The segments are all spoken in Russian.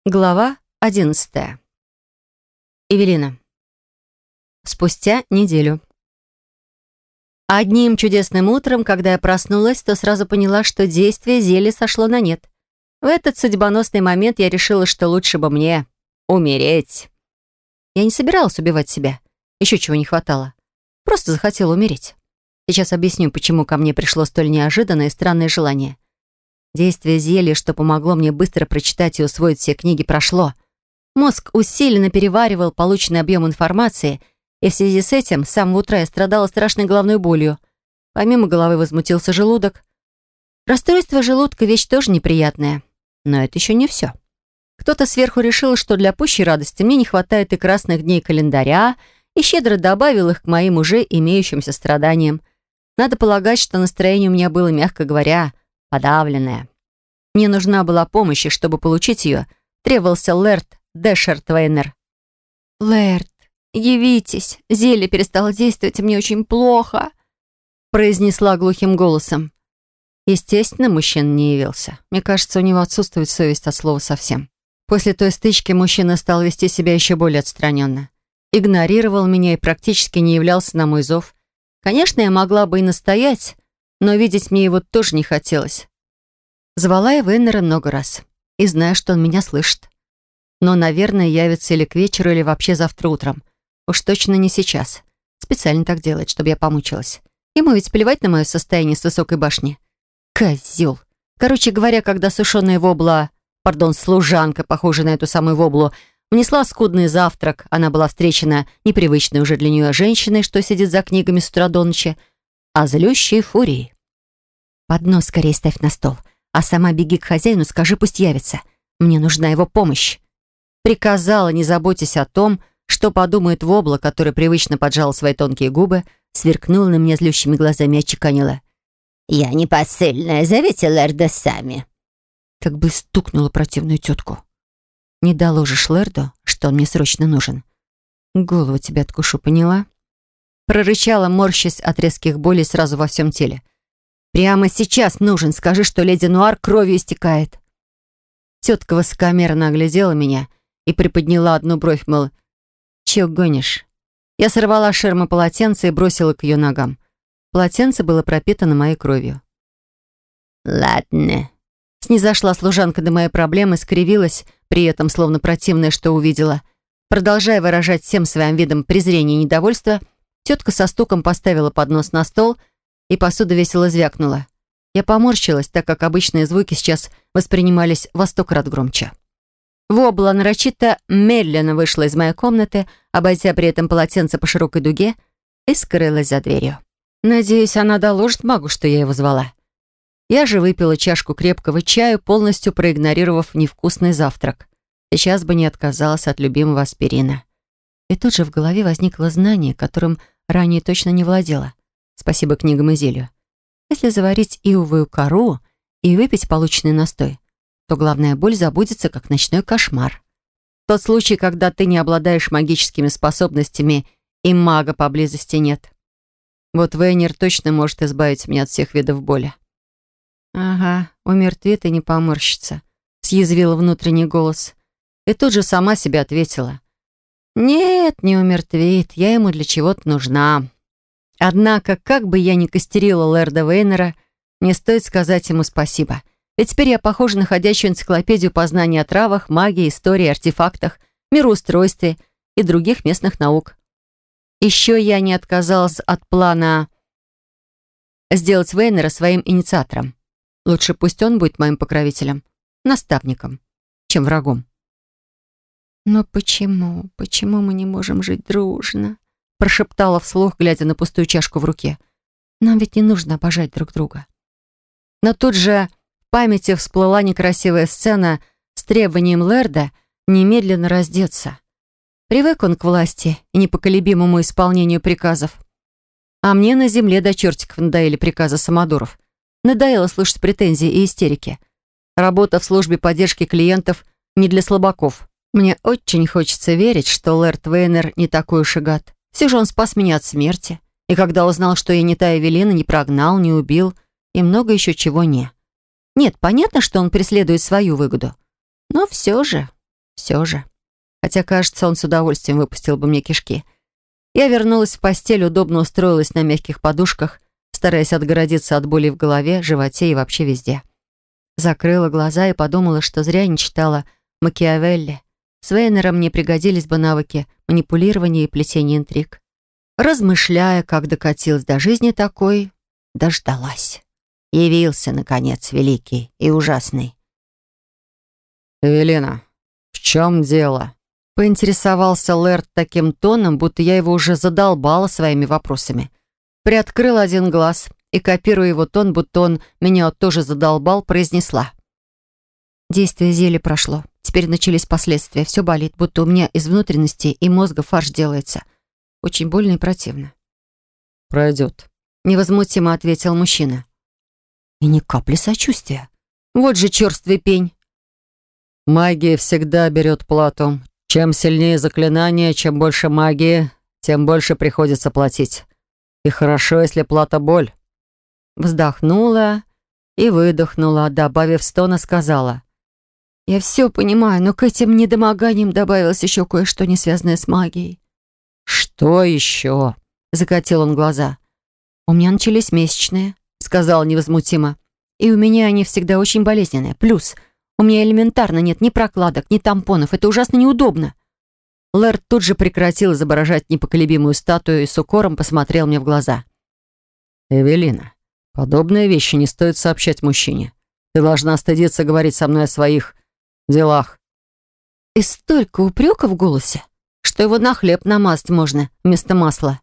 Глава 11. Эвелина. Спустя неделю. Одним чудесным утром, когда я проснулась, то сразу поняла, что действие зелья сошло на нет. В этот судьбоносный момент я решила, что лучше бы мне умереть. Я не собиралась убивать себя. Еще чего не хватало. Просто захотела умереть. Сейчас объясню, почему ко мне пришло столь неожиданное и странное желание. Действие зелья, что помогло мне быстро прочитать и усвоить все книги, прошло. Мозг усиленно переваривал полученный объем информации, и в связи с этим с самого утра я страдала страшной головной болью. Помимо головы возмутился желудок. Расстройство желудка — вещь тоже неприятная. Но это еще не все. Кто-то сверху решил, что для пущей радости мне не хватает и красных дней календаря, и щедро добавил их к моим уже имеющимся страданиям. Надо полагать, что настроение у меня было, мягко говоря, подавленная. Мне нужна была помощь, и чтобы получить ее, требовался Лэрд Дэшертвейнер. «Лэрд, явитесь. Зелье перестало действовать, и мне очень плохо», произнесла глухим голосом. Естественно, мужчина не явился. Мне кажется, у него отсутствует совесть от слова совсем. После той стычки мужчина стал вести себя еще более отстраненно. Игнорировал меня и практически не являлся на мой зов. Конечно, я могла бы и настоять, но видеть мне его тоже не хотелось. Звала я Вейнера много раз. И знаю, что он меня слышит. Но, наверное, явится или к вечеру, или вообще завтра утром. Уж точно не сейчас. Специально так делает, чтобы я помучилась. Ему ведь плевать на мое состояние с высокой башни. Козел. Короче говоря, когда сушеная вобла, служанка, похожая на эту самую воблу, внесла скудный завтрак, она была встречена непривычной уже для нее женщиной, что сидит за книгами с утра до ночи, а злющей фурией. «Поднос скорее ставь на стол, а сама беги к хозяину, скажи, пусть явится. Мне нужна его помощь». Приказала, не заботясь о том, что подумает вобла, который привычно поджала свои тонкие губы, сверкнула на меня злющими глазами и отчеканила: «Я не посыльная, зовите Лэрда сами». Как бы стукнула противную тетку. «Не доложишь Лэрду, что он мне срочно нужен? Голову тебе откушу, поняла?» Прорычала, морщась от резких болей сразу во всем теле. «Прямо сейчас нужен. Скажи, что леди Нуар кровью истекает». Тетка высокомерно оглядела меня и приподняла одну бровь, мол, «Чего гонишь?» Я сорвала с ширмы полотенце и бросила к ее ногам. Полотенце было пропитано моей кровью. «Ладно». Снизошла служанка до моей проблемы, скривилась, при этом словно противное, что увидела. Продолжая выражать всем своим видом презрение и недовольство, тетка со стуком поставила поднос на стол, и посуда весело звякнула. Я поморщилась, так как обычные звуки сейчас воспринимались во 100 крат громче. Вобла нарочито медленно вышла из моей комнаты, обойдя при этом полотенце по широкой дуге, и скрылась за дверью. Надеюсь, она доложит магу, что я его звала. Я же выпила чашку крепкого чая, полностью проигнорировав невкусный завтрак. Сейчас бы не отказалась от любимого аспирина. И тут же в голове возникло знание, которым ранее точно не владела. Спасибо книгам и зелью. Если заварить ивовую кору и выпить полученный настой, то главная боль забудется, как ночной кошмар. Тот случай, когда ты не обладаешь магическими способностями и мага поблизости нет. Вот Вейнер точно может избавить меня от всех видов боли. «Ага, умертвит и не поморщится», — съязвил внутренний голос. И тут же сама себе ответила: «Нет, не умертвит, я ему для чего-то нужна». Однако, как бы я ни костерила Лэрда Вейнера, мне стоит сказать ему спасибо. Ведь теперь я похожа на ходячую энциклопедию познания о травах, магии, истории, артефактах, мироустройстве и других местных наук. Еще я не отказалась от плана сделать Вейнера своим инициатором. Лучше пусть он будет моим покровителем, наставником, чем врагом. «Но почему? Почему мы не можем жить дружно?» Прошептала вслух, глядя на пустую чашку в руке. «Нам ведь не нужно обожать друг друга». Но тут же в памяти всплыла некрасивая сцена с требованием Лэрда немедленно раздеться. Привык он к власти и непоколебимому исполнению приказов. А мне на земле до чертиков надоели приказы самодуров. Надоело слышать претензии и истерики. Работа в службе поддержки клиентов не для слабаков. Мне очень хочется верить, что Лэрд Вейнер не такой уж и гад. Все же он спас меня от смерти. И когда узнал, что я не та Эвелина, не прогнал, не убил и много еще чего не. Нет, понятно, что он преследует свою выгоду. Но все же Все же. Хотя, кажется, он с удовольствием выпустил бы мне кишки. Я вернулась в постель, удобно устроилась на мягких подушках, стараясь отгородиться от боли в голове, животе и вообще везде. Закрыла глаза и подумала, что зря не читала Макиавелли. С Вейнером мне пригодились бы навыки манипулирования и плетения интриг. Размышляя, как докатилась до жизни такой, дождалась. Явился, наконец, великий и ужасный. «Эвелина, в чем дело?» Поинтересовался Лэрд таким тоном, будто я его уже задолбала своими вопросами. Приоткрыла один глаз и, копируя его тон, будто он меня тоже задолбал, произнесла. Действие зелья прошло. Теперь начались последствия. Все болит, будто у меня из внутренности и мозга фарш делается. Очень больно и противно. «Пройдет», — невозмутимо ответил мужчина. И ни капли сочувствия. Вот же черствый пень. «Магия всегда берет плату. Чем сильнее заклинание, чем больше магии, тем больше приходится платить. И хорошо, если плата — боль». Вздохнула и выдохнула, добавив стона, сказала. «Я все понимаю, но к этим недомоганиям добавилось еще кое-что, не связанное с магией». «Что еще?» — закатил он глаза. «У меня начались месячные», — сказала невозмутимо. «И у меня они всегда очень болезненные. Плюс у меня элементарно нет ни прокладок, ни тампонов. Это ужасно неудобно». Лэрд тут же прекратил изображать непоколебимую статую и с укором посмотрел мне в глаза. «Эвелина, подобные вещи не стоит сообщать мужчине. Ты должна стыдиться говорить со мной о своих делах». И столько упрека в голосе, что его на хлеб намазать можно вместо масла.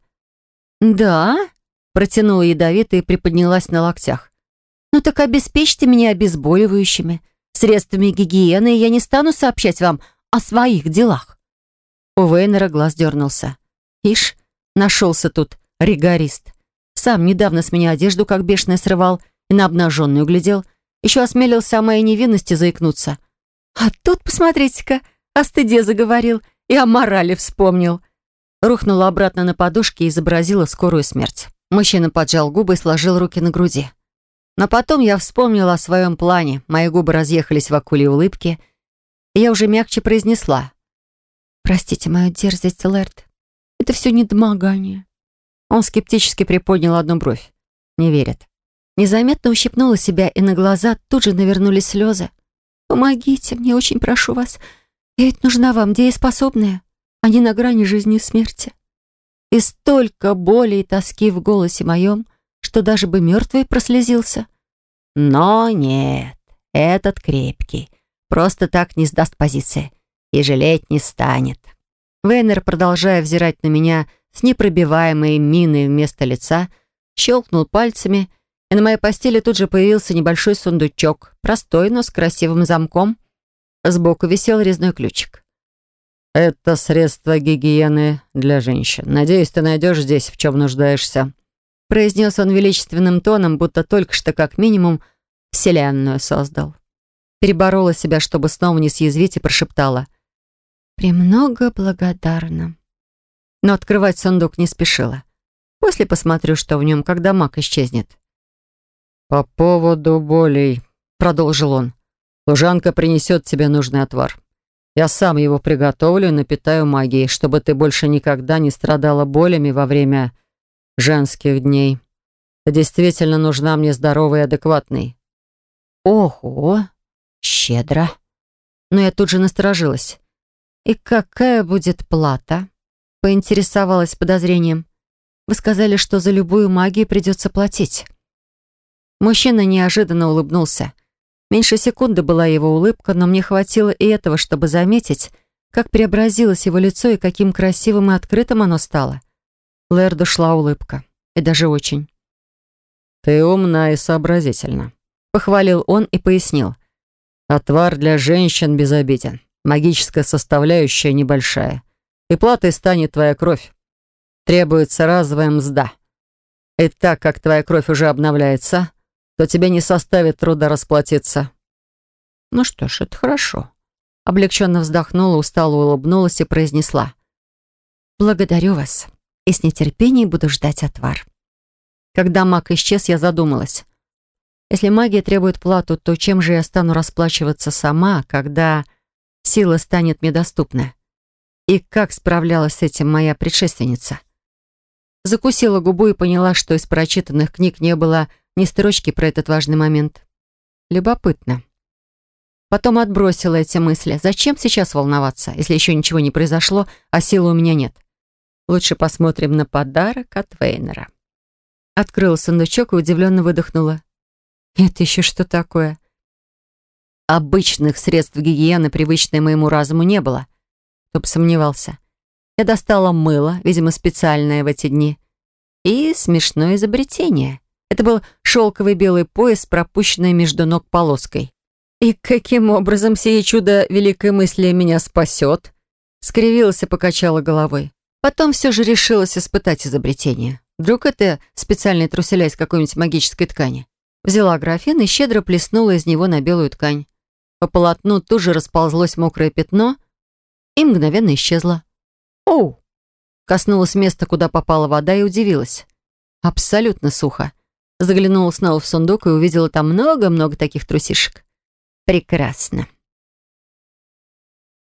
«Да?» — протянула ядовито и приподнялась на локтях. «Ну так обеспечьте меня обезболивающими, средствами гигиены, и я не стану сообщать вам о своих делах». У Вейнера глаз дернулся. Ишь, нашелся тут ригорист. Сам недавно с меня одежду как бешеный срывал и на обнаженную глядел. Еще осмелился о моей невинности заикнуться. А тут, посмотрите-ка, о стыде заговорил и о морали вспомнил. Рухнула обратно на подушке и изобразила скорую смерть. Мужчина поджал губы и сложил руки на груди. Но потом я вспомнила о своем плане. Мои губы разъехались в акуле улыбки, и я уже мягче произнесла. «Простите мою дерзость, Лэрд. Это все недомогание». Он скептически приподнял одну бровь. Не верит. Незаметно ущипнула себя, и на глаза тут же навернулись слезы. «Помогите мне, очень прошу вас. Я ведь нужна вам, дееспособная, а не на грани жизни и смерти». И столько боли и тоски в голосе моем, что даже бы мертвый прослезился. Но нет, этот крепкий. Просто так не сдаст позиции и жалеть не станет. Вейнер, продолжая взирать на меня с непробиваемой миной вместо лица, щелкнул пальцами, и на моей постели тут же появился небольшой сундучок, простой, но с красивым замком. Сбоку висел резной ключик. «Это средство гигиены для женщин. Надеюсь, ты найдешь здесь, в чем нуждаешься», — произнес он величественным тоном, будто только что как минимум вселенную создал. Переборола себя, чтобы снова не съязвить, и прошептала. «Премного благодарна». Но открывать сундук не спешила. После посмотрю, что в нем, когда маг исчезнет. «По поводу болей», — продолжил он, — «служанка принесет тебе нужный отвар. Я сам его приготовлю и напитаю магией, чтобы ты больше никогда не страдала болями во время женских дней. Ты действительно нужна мне здоровой и адекватной». «Ого, щедро». Но я тут же насторожилась. «И какая будет плата?» — поинтересовалась с подозрением. «Вы сказали, что за любую магию придется платить». Мужчина неожиданно улыбнулся. Меньше секунды была его улыбка, но мне хватило и этого, чтобы заметить, как преобразилось его лицо и каким красивым и открытым оно стало. Лэрду шла улыбка. И даже очень. «Ты умна и сообразительна», — похвалил он и пояснил. «Отвар для женщин безобиден. Магическая составляющая небольшая. И платой станет твоя кровь. Требуется разовая мзда. И так как твоя кровь уже обновляется, то тебе не составит труда расплатиться». «Ну что ж, это хорошо». Облегченно вздохнула, устало улыбнулась и произнесла. «Благодарю вас, и с нетерпением буду ждать отвар». Когда маг исчез, я задумалась. Если магия требует плату, то чем же я стану расплачиваться сама, когда... сила станет мне доступна. И как справлялась с этим моя предшественница? Закусила губу и поняла, что из прочитанных книг не было ни строчки про этот важный момент. Любопытно. Потом отбросила эти мысли. Зачем сейчас волноваться, если еще ничего не произошло, а силы у меня нет? Лучше посмотрим на подарок от Вейнера. Открыла сундучок и удивленно выдохнула. Это еще что такое? Обычных средств гигиены, привычной моему разуму, не было. Кто бы сомневался. Я достала мыло, видимо, специальное в эти дни. И смешное изобретение. Это был шелковый белый пояс с пропущенной между ног полоской. И каким образом сие чудо великой мысли меня спасет? Скривилась и покачала головой. Потом все же решилась испытать изобретение. Вдруг это специальные труселя из какой-нибудь магической ткани. Взяла графин и щедро плеснула из него на белую ткань. По полотну тут же расползлось мокрое пятно и мгновенно исчезло. Оу! Коснулась места, куда попала вода, и удивилась. Абсолютно сухо. Заглянула снова в сундук и увидела там много-много таких трусишек. Прекрасно.